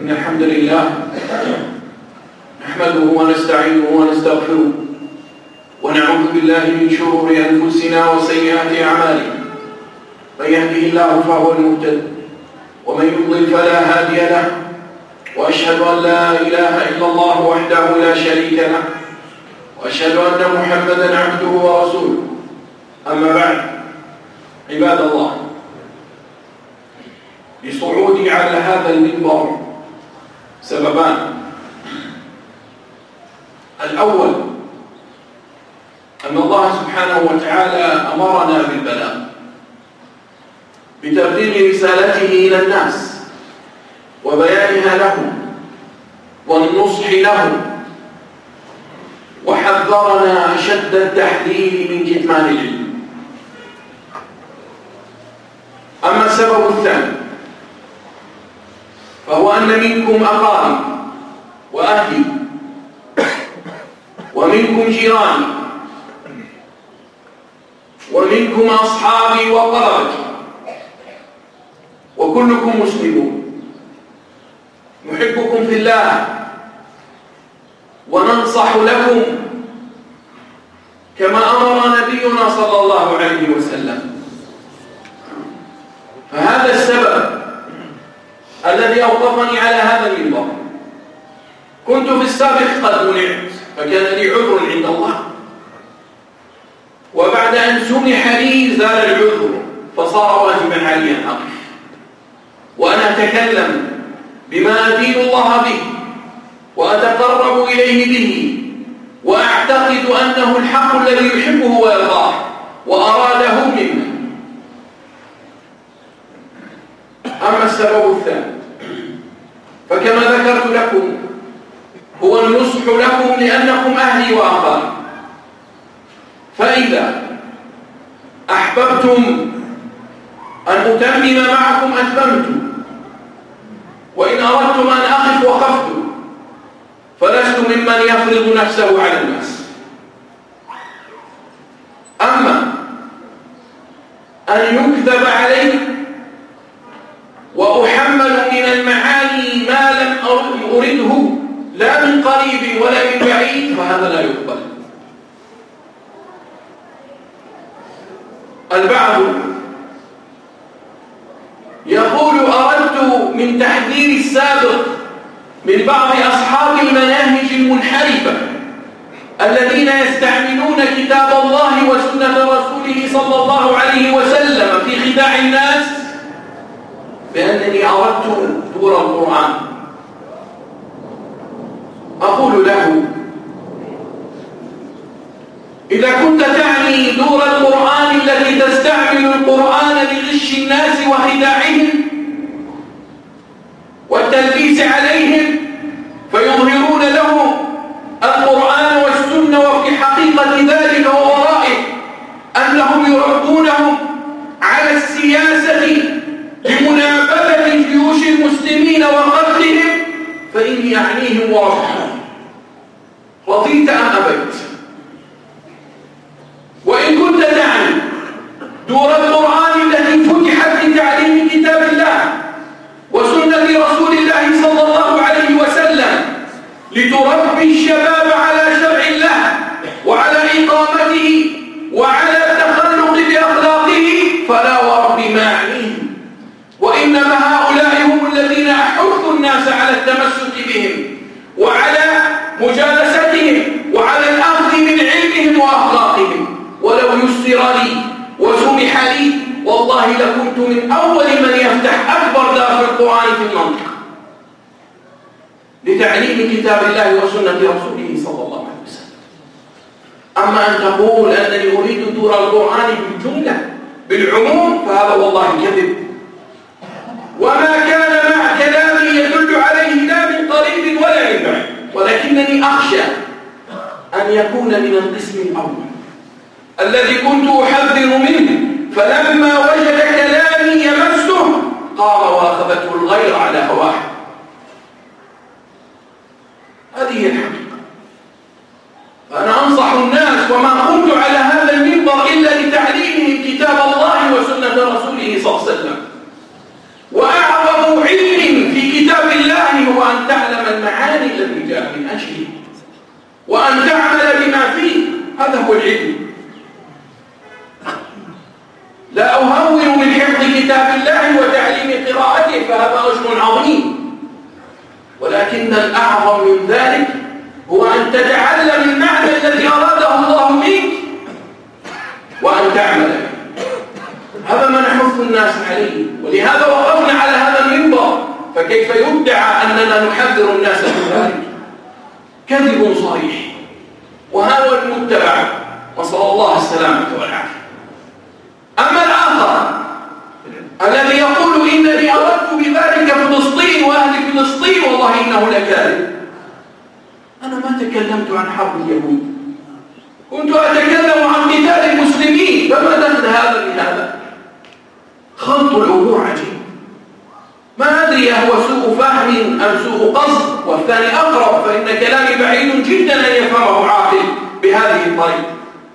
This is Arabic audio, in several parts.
إن الحمد لله نحمده ونستعينه ونستغفره ونعوذ بالله من شرور أنفسنا وسيئات أعمالنا. من يهده الله فهو المهتد ومن يضلل فلا هادي له، وأشهد أن لا إله إلا الله وحده لا شريك له، وأشهد أن محمدا عبده ورسوله. أما بعد، عباد الله، لصعودي على هذا المنبر سببان. الأول أن الله سبحانه وتعالى أمرنا بالبلاغ، بتبليغ رسالته إلى الناس وبيانها لهم والنصح لهم، وحذرنا أشد التحذير من كتمان العلم. أما السبب الثاني فهو أن منكم أقارب وأهلي ومنكم جيراني ومنكم أصحابي وقرابتي، وكلكم مسلمون، نحبكم في الله وننصح لكم كما أمر نبينا صلى الله عليه وسلم. فهذا السبب الذي أوقفني على هذا المنبر. كنت في السابق قد منعت فكان لي عذر عند الله، وبعد أن سمح لي زال العذر، فصار واجبا علي أن أقف وأنا أتكلم بما أدين الله به وأتقرب إليه به، وأعتقد أنه الحق الذي يحبه ويرضاه وأراده منا. أما السبب الثاني فكما ذكرت لكم هو النصح لكم لأنكم أهلي وأقاربي. فإذا أحببتم أن أتمم معكم أتممت، وإن أردتم أن أقف وقفت، فلست ممن يفرض نفسه على الناس. أما أن يكذب علي وأحمل من المعاني ما لم أرده لا من قريب ولا من بعيد، فهذا لا يقبل. البعض يقول أردت من تحذير السابق من بعض أصحاب المناهج المنحرفة الذين يستعملون كتاب الله وسنة رسوله صلى الله عليه وسلم في خداع الناس بأنني أردت دور القرآن. أقول له: إذا كنت تعني دور القرآن التي تستعمل القرآن لغش الناس وخداعهم والتلبيس عليهم، فيظهرون له القرآن والسنة، وفي حقيقة ذلك وورائه أنهم يربونهم على السياسة لمنابذة جيوش المسلمين وقتلهم، فإني أعنيهم وربهم، رضيت أم أبيت. وإن كنت تعني دور القرآن التي فتحت لتعليم كتاب الله وسنة رسول الله صلى الله عليه وسلم لتربي الشباب على شرع الله وعلى إقامته وعلى التخلق بأخلاقه، فلا ورب ما أعنيهم. وإنما هؤلاء هم الذين أحثوا الناس على التمسك بهم وعلى مجالستهم وعلى الأخذ من علمهم وأخلاقهم. ولو يسر لي وسمح لي والله لكنت من أول من يفتح أكبر دار في القرآن في المنطقة لتعليم كتاب الله وسنة رسوله صلى الله عليه وسلم. أما أن تقول أنني أريد دور القرآن بالجملة بالعموم، فهذا والله كذب، وما كان مع كلامي يدل عليه لا من قريب ولا من بعيد، ولكنني أخشى أن يكون من القسم الأول الذي كنت أحذر منه، فلما وجد كلامي يمسه قام وأخذته الغير على هواه. هذه الحقيقة. فأنا أنصح الناس، وما قمت على هذا المنبر إلا لتعليمهم كتاب الله وسنة رسوله صلى الله عليه وسلم. وأعظم علم في كتاب الله هو هذا هو العلم. لا أهون من حفظ كتاب الله وتعليم قراءته، فهذا أجر عظيم، ولكن الأعظم من ذلك هو أن تتعلم المعنى الذي أراده الله منك وأن تعمل به. هذا ما نحث الناس عليه، ولهذا وقفنا على هذا المنبر. فكيف يدعى أننا نحذر الناس من ذلك؟ كذب صريح، وهذا المتبع، وصلى الله السلامة والعافية. أما الآخر الذي يقول إنني أردت بذلك فلسطين وأهل فلسطين، والله إنه لكاذب. أنا ما تكلمت عن حرب اليهود، كنت أتكلم عن قتال المسلمين، فما دخل هذا بهذا؟ خلط الأمور عجيب. ما أدري هو سوء فهم أم سوء قصد، والثاني أقرب، فإن كلامي بعيد جدا أن يفهمه عاقل بهذه الطريقة.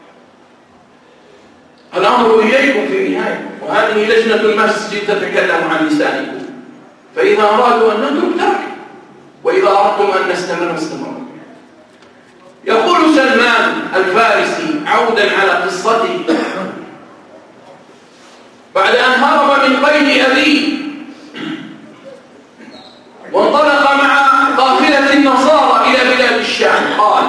الأمر إليكم في النهاية، وهذه لجنة المسجد تتكلم عن لسانكم، فإذا أرادوا أن نترك ترك، وإذا أردتم أن نستمر استمر. يقول سلمان الفارسي عودا على قصته بعد أن هرب من قيد أبيه وانطلق مع قافلة النصارى إلى بلاد الشام، قال: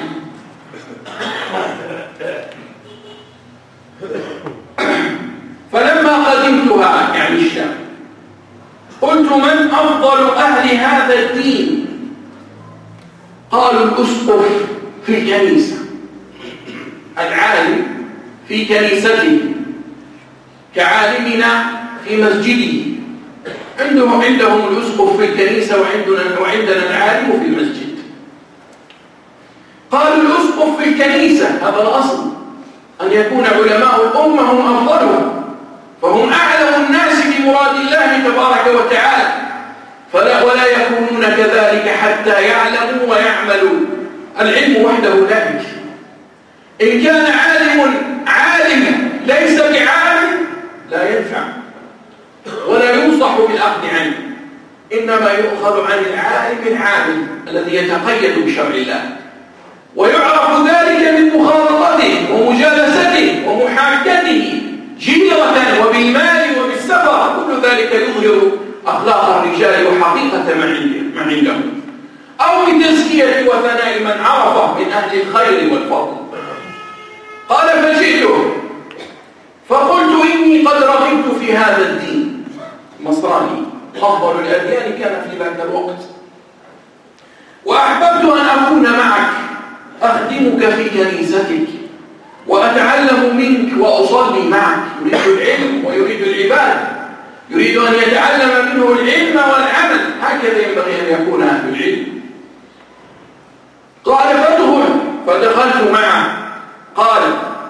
فلما قدمتها، يعني الشام، قلت: من أفضل أهل هذا الدين؟ قالوا: الأسقف في الكنيسة، العالم في كنيسته كعالمنا في مسجده. عندهم الأسقف في الكنيسة وعندنا العالم في المسجد. قالوا: الأسقف في الكنيسة، هذا الأصل، أن يكون علماء الأمة هم أفضلهم، فهم أعلم الناس بمراد الله تبارك وتعالى، ولا يكونون كذلك حتى يعلموا ويعملوا. العلم وحده لا يكفي. إن كان عالم ليس بعالم لا ينفع ولا ينصح بالأخذ عنه، إنما يؤخذ عن العالم الذي يتقيد بشرع الله، ويعرف ذلك من مخالطته ومجالسته ومحاكته جيرة وبالمال وبالسفر. كل ذلك يظهر أخلاق الرجال وحقيقة ما عندهم، أو بتزكية وثناء من عرفه من أهل الخير والفضل. قال: فجئته فقلت: إني قد رغبت في هذا الدين النصراني، أفضل الأديان كان في ذاك الوقت، وأحببت أن أكون معك أخدمك في كنيستك وأتعلم منك وأصلي معك. يريد العلم ويريد العبادة، يريد أن يتعلم منه العلم والعمل، هكذا ينبغي أن يكون أهل العلم. قال: فادخل، فدخلت معه. قال: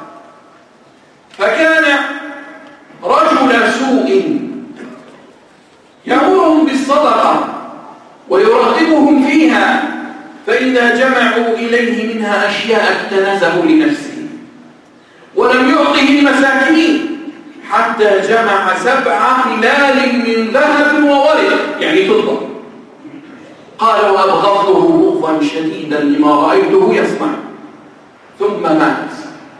فكان رجل سوء يأمرهم بالصدقة ويرغبهم فيها، فإذا جمعوا إليه منها أشياء اكتنزه لنفسه ولم يعطه المساكين، حتى جمع 7 خلال من ذهب وورق، يعني فضة. قال: وأبغضته بغضا شديدا لما رأيته يصنع، ثم مات.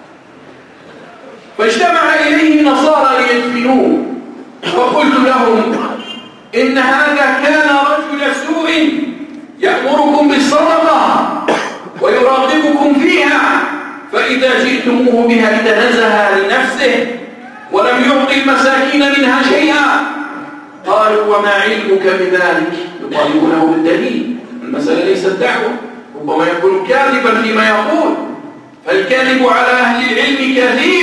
فاجتمع إليه نصارى ليدفنوه، فقلت لهم: إن هذا كان رجل سوء يأمركم بالصدقة ويراقبكم فيها، فإذا جئتموه بها اكتنزها لنفسه ولم يعطي المساكين منها شيئا. قالوا: وما علمك بذلك؟ يطالبونه بالدليل. المسألة ليست دعوة، ربما يكون كاذبا فيما يقول، فالكذب على أهل العلم كثير.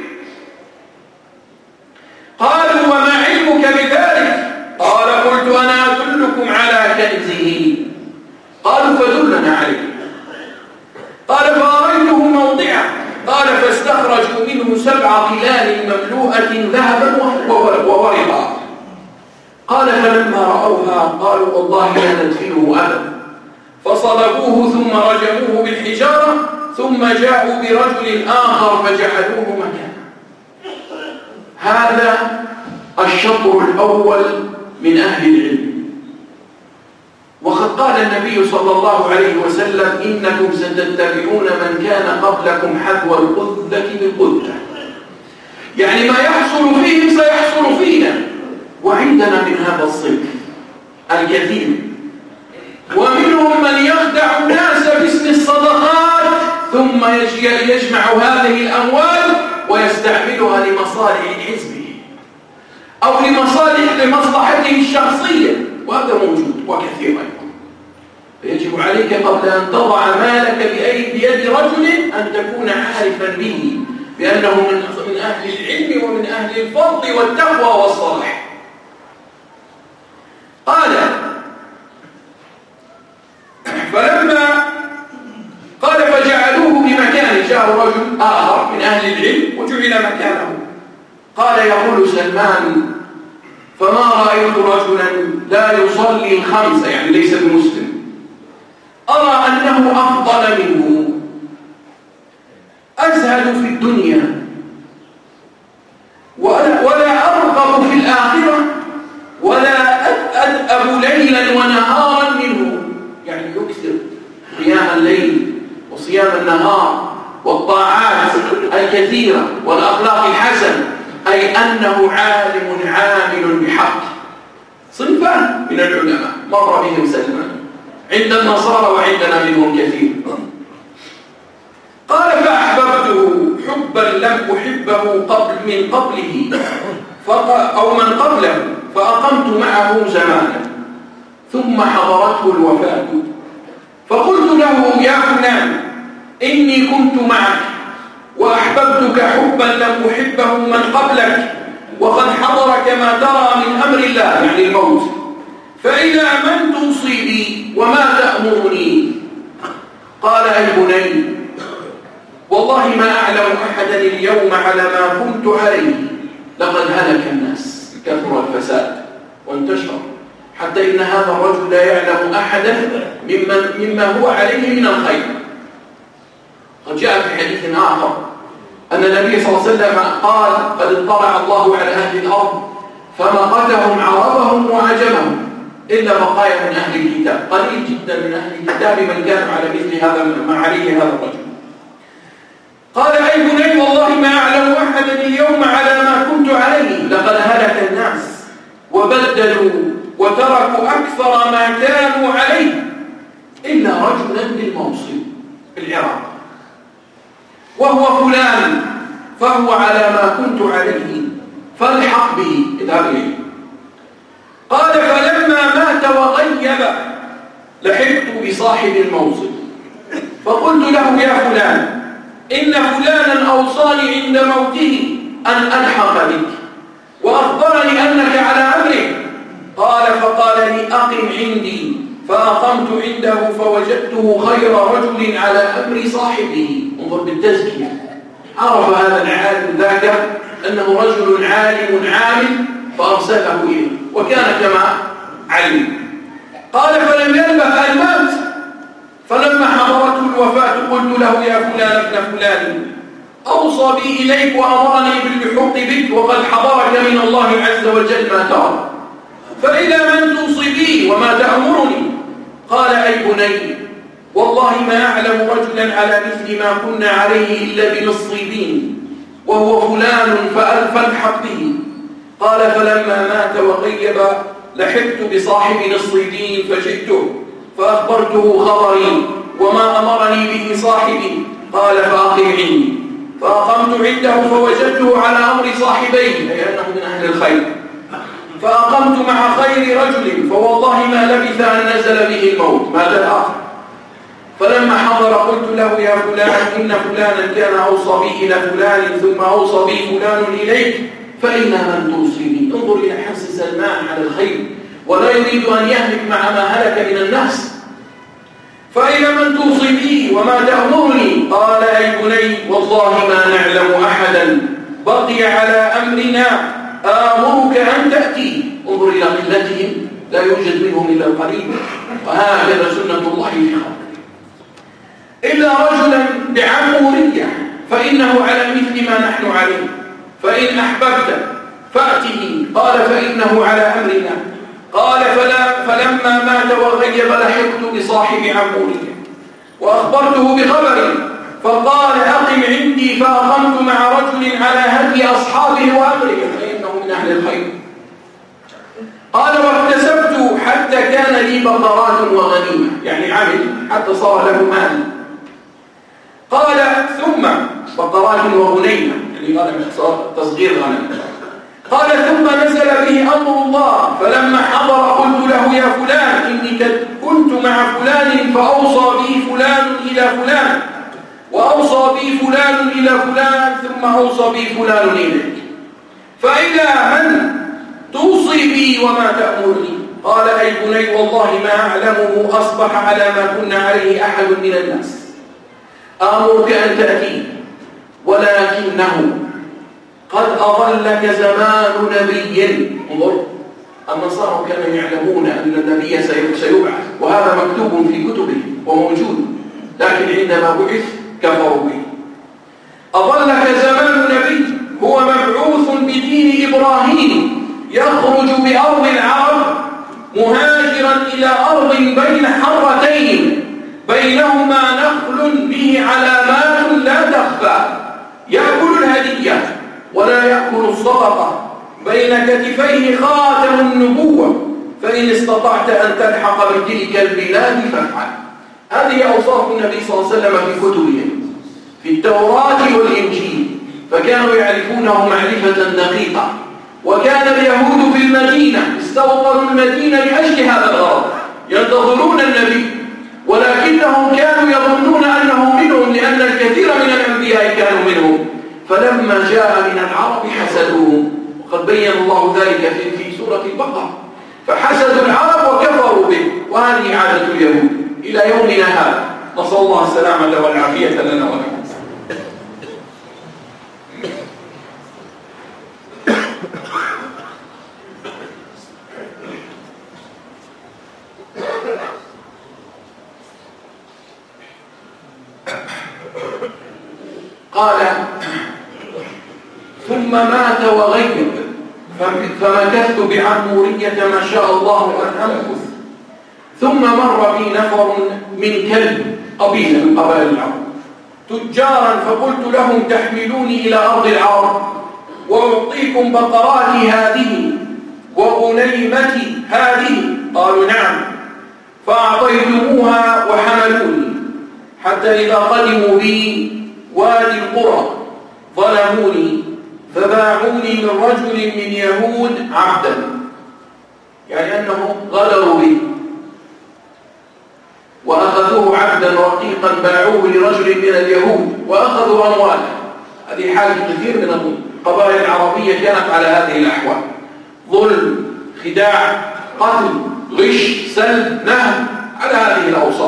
قالوا: وما علمك بذلك؟ قال: قلت: أنا أدلكم على كنزه. قالوا: فدلنا عليه. قال: فأريته موضعه. قال: فاستخرجوا منه 7 قلال مملوءة ذهبا وورقا. قال: فلما رأوها قالوا: والله لا ندفنه أبدا. فصلبوه ثم رجموه بالحجارة، ثم جاءوا برجل آخر فجعلوه مكانه. هذا الشطر الأول من أهل العلم، وقد قال النبي صلى الله عليه وسلم: إنكم ستتبعون من كان قبلكم حذو القذة بالقذة. يعني ما يحصل فيهم سيحصل فينا، وعندنا من هذا الصنف الكثير. ومنهم من يخدع الناس باسم الصدقات ثم يجمع هذه الأموال ويستعملها لمصالح حزبه أو لمصلحته الشخصية، وهذا موجود وكثير أيضا. فيجب عليك قبل أن تضع مالك بيد رجل أن تكون عارفا به بأنه من أهل العلم ومن أهل الفضل والتقوى والصلاح. قال: فجعلوه بمكانه، جاء رجل آخر من أهل العلم وجعل مكانه. قال يقول سلمان: فما رأيت رجلا لا يصلي الخمسة، يعني ليس بمسلم، أرى أنه أفضل منه، أزهد في الدنيا ولا أرغب في الآخرة ولا أدأب ليلا ونهارا منه، يعني يكثر قيام الليل وصيام النهار والطاعات الكثيرة والأخلاق الحسنة، أي أنه عالم عامل بحق. صنفان من العلماء مر بهم سلمان، عند النصارى وعندنا منهم كثير. قال: فأحببته حبا لم أحبه من قبله أو من قبله، فأقمت معه زمانا، ثم حضرته الوفاة، فقلت له: يا فلان، إني كنت معك وأحببتك حبا لم أحبه من قبلك، وقد حضرك ما ترى من أمر الله، يعني الموت، فإلى من توصي بي وما تأمرني؟ قال: أي بني، والله ما أعلم أحدا اليوم على ما كنت عليه، لقد هلك الناس، كثر الفساد وانتشر، حتى إن هذا الرجل لا يعلم أحدا مما هو عليه من الخير. قد جاء في حديث آخر أن النبي صلى الله عليه وسلم قال: قد اطلع الله على أهل الأرض فمقتهم عربهم وعجمهم إلا بقايا من أهل الكتاب، قليل جدا من أهل الكتاب من كانوا على مثل هذا ما عليه هذا الرجل. قال: أي بني، والله ما أعلم أحدا اليوم على ما كنت عليه، لقد هلك الناس وبدلوا وتركوا أكثر ما كانوا عليه إلا رجلا بالموصل في العراق، وهو فلان، فهو على ما كنت عليه، فالحق به، اذهب إليه. قال: فلما مات وغيب لحقت بصاحب الموصل، فقلت له: يا فلان، إن فلانا أوصاني عند موته أن ألحق بك، وأخبرني أنك على أمره. قال: فقال لي: أقم عندي، فأقمت عنده فوجدته خير رجل على أمر صاحبه. انظر بالتزكية، عرف هذا العالم ذاك أنه رجل عالم عامل فأرسله إليه، وكان كما علم. قال: فلم يلبث أن مات، فلما حضرته الوفاة قلت له: يا فلان ابن فلان، أوصى بي إليك وأمرني باللحوق بك، وقد حضرك من الله عز وجل ما ترى، فإلى من توصي بي وما تأمرني؟ قال: أي بني، والله ما أعلم رجلا على مثل ما كنا عليه إلا بنصيبين، وهو فلان فالحق به. قال: فلما مات وغيب لحقت بصاحب نصيبين فجئته، فأخبرته خبري وما أمرني به صاحبي. قال: فأقم عندي، فأقمت عنده فوجدته على أمر صاحبيه، أي أنه من أهل الخير، فأقمت مع خير رجل، فوالله ما لبث أن نزل به الموت. ماذا الآخر؟ فلما حضر قلت له: يا فلان، إن فلانا كان أوصى بي إلى فلان، ثم أوصى بي فلان إليك، فإلى من توصيني؟ انظر إلى حرص سلمان على الخير، ولا يريد أن يهلك مع ما هلك من الناس. فإلى من توصي بي وما تأمرني؟ قال: أي بني، والله ما نعلم أحدا بقي على أمرنا آمرك أن تأتي. انظر إلى قلتهم، لا يوجد منهم إلا القليل، وهكذا سنة الله في خلقه. إلا رجلا بعمورية فإنه على مثل ما نحن عليه، فإن أحببت فأته. قال: فإنه على أمرنا. قال فلما مات وغيب لحقت بصاحب عمورية وأخبرته بخبري، فقال أقم عندي، فأقمت مع رجل على هدي أصحابه وأمرهم، فإنه من أهل الخير. قال واكتسبت حتى كان لي بقرات وغنيمة، يعني عمل حتى صار له مال. قال ثم بقرات وغنيمة، يعني غنم تصغير غنم. قال ثم نزل به أمر الله، فلما حضر قلت له يا فلان إني كنت مع فلان فأوصى بي فلان إلى فلان، وأوصى بي فلان إلى فلان، ثم أوصى بي فلان إليك، فإلى من توصي بي وما تأمرني؟ قال أي بني والله ما أعلمه أصبح على ما كنا عليه أحد من الناس، آمرك أن تأتي، ولكنه قد أظلك زمان نبي. انظر، النصارى كانوا يعلمون أن النبي سيبعث، وهذا مكتوب في كتبهم وموجود، لكن عندما بعث كفروا به. أظلك زمان نبي هو مبعوث بدين إبراهيم، يخرج بأرض العرب مهاجرا إلى أرض بين حرتين بينهما نخل به علامات لا تخفى، يأكل الهدية ولا يأكل الصدقة، بين كتفيه خاتم النبوة، فإن استطعت أن تلحق بتلك البلاد فافعل. هذه أوصاف النبي صلى الله عليه وسلم في كتبهم في التوراة والإنجيل، فكانوا يعرفونه معرفة دقيقة. وكان اليهود في المدينة استوطنوا المدينة لأجل هذا الغرض، ينتظرون النبي، ولكنهم كانوا يظنون أنه منهم، لأن الكثير من الأنبياء كانوا منهم، فلما جاء من العرب حسدوهم، وقد بين الله ذلك في سورة البقرة، فحسدوا العرب وكفروا به، وهذه عادة اليهود إلى يومنا هذا، نسأل الله السلامة والعافية لنا ولكم. قال ثم مات وغيب، فمكثت بعمورية ما شاء الله أن أمكث، ثم مر بي نفر من كلب، قبيلة من قبائل العرب، تجارا، فقلت لهم تحملوني إلى أرض العرب وأعطيكم بقراتي هذه وغنيمتي هذه؟ قالوا نعم، فأعطيتموها وحملوني، حتى إذا قدموا بي وادي القرى ظلموني، فباعوني من رجل من يهود عبدا، يعني أنهم غدروا به وأخذوه عبدا رقيقا، باعوه لرجل من اليهود وأخذوا أمواله. هذه حال كثير من القبائل العربية كانت على هذه الأحوال: ظلم، خداع، قتل، غش، سلب، نهب، على هذه الأوصاف.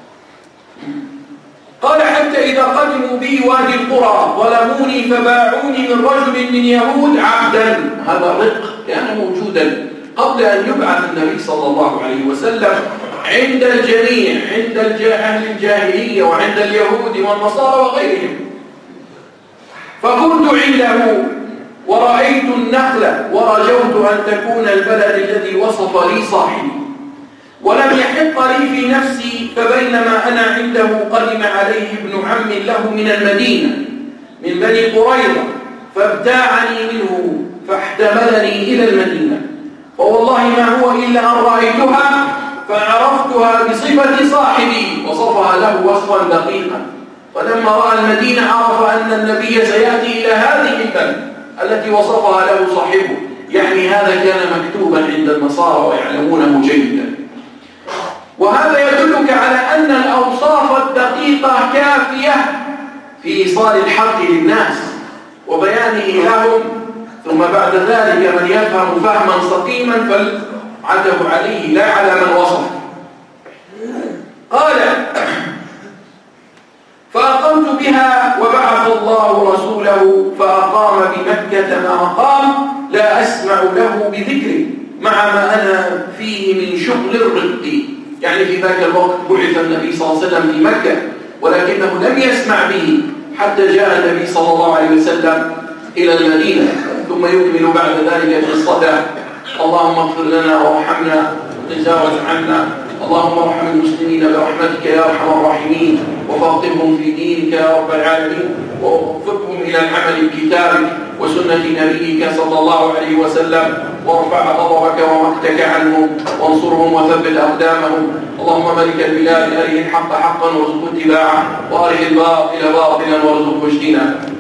قال حتى إذا قدموا بي وادي القرى ظلموني، فباعوني من رجل من يهود عبدا. هذا الرق كان موجودا قبل أن يبعث النبي صلى الله عليه وسلم عند الجميع، عند أهل الجاهلية وعند اليهود والنصارى وغيرهم. فكنت عنده ورأيت النخل ورجوت أن تكون البلد الذي وصف لي صاحبي، ولم يحق لي في نفسي، فبينما أنا عنده قدم عليه ابن عم له من المدينة من بني قريظة، فابتاعني منه فاحتملني إلى المدينة، فوالله ما هو إلا أن رأيتها فعرفتها بصفة صاحبي، وصفها له وصفا دقيقا. فلما رأى المدينة عرف أن النبي سيأتي إلى هذه البلد التي وصفها له صاحبه، يعني هذا كان مكتوبا عند النصارى ويعلمونه جيدا. وهذا يدلك على أن الأوصاف الدقيقة كافية في إيصال الحق للناس وبيانه لهم، ثم بعد ذلك من يفهم فهما سقيما فالعتب عليه لا على من وصف. قال فأقمت بها وبعث الله رسوله فأقام بمكة ما أقام، لا أسمع له بذكر مع ما أنا فيه من شغل الرق، يعني في ذاك الوقت بعث النبي صلى الله عليه وسلم في مكة، ولكنه لم يسمع به حتى جاء النبي صلى الله عليه وسلم إلى المدينة، ثم يكمل بعد ذلك قصته اللهم اغفر لنا وارحمنا وتجاوز عنا. اللهم ارحم المسلمين برحمتك يا ارحم الراحمين، وفقههم في دينك يا رب العالمين، ووفقهم الى العمل بكتابك وسنه نبيك صلى الله عليه وسلم، وارفع غضبك ومقتك عنهم، وانصرهم وثبت اقدامهم. اللهم ملك البلاد ارهم الحق حقا وارزق اتباعه، وارهم الباطل باطلا وارزق اجتنابه.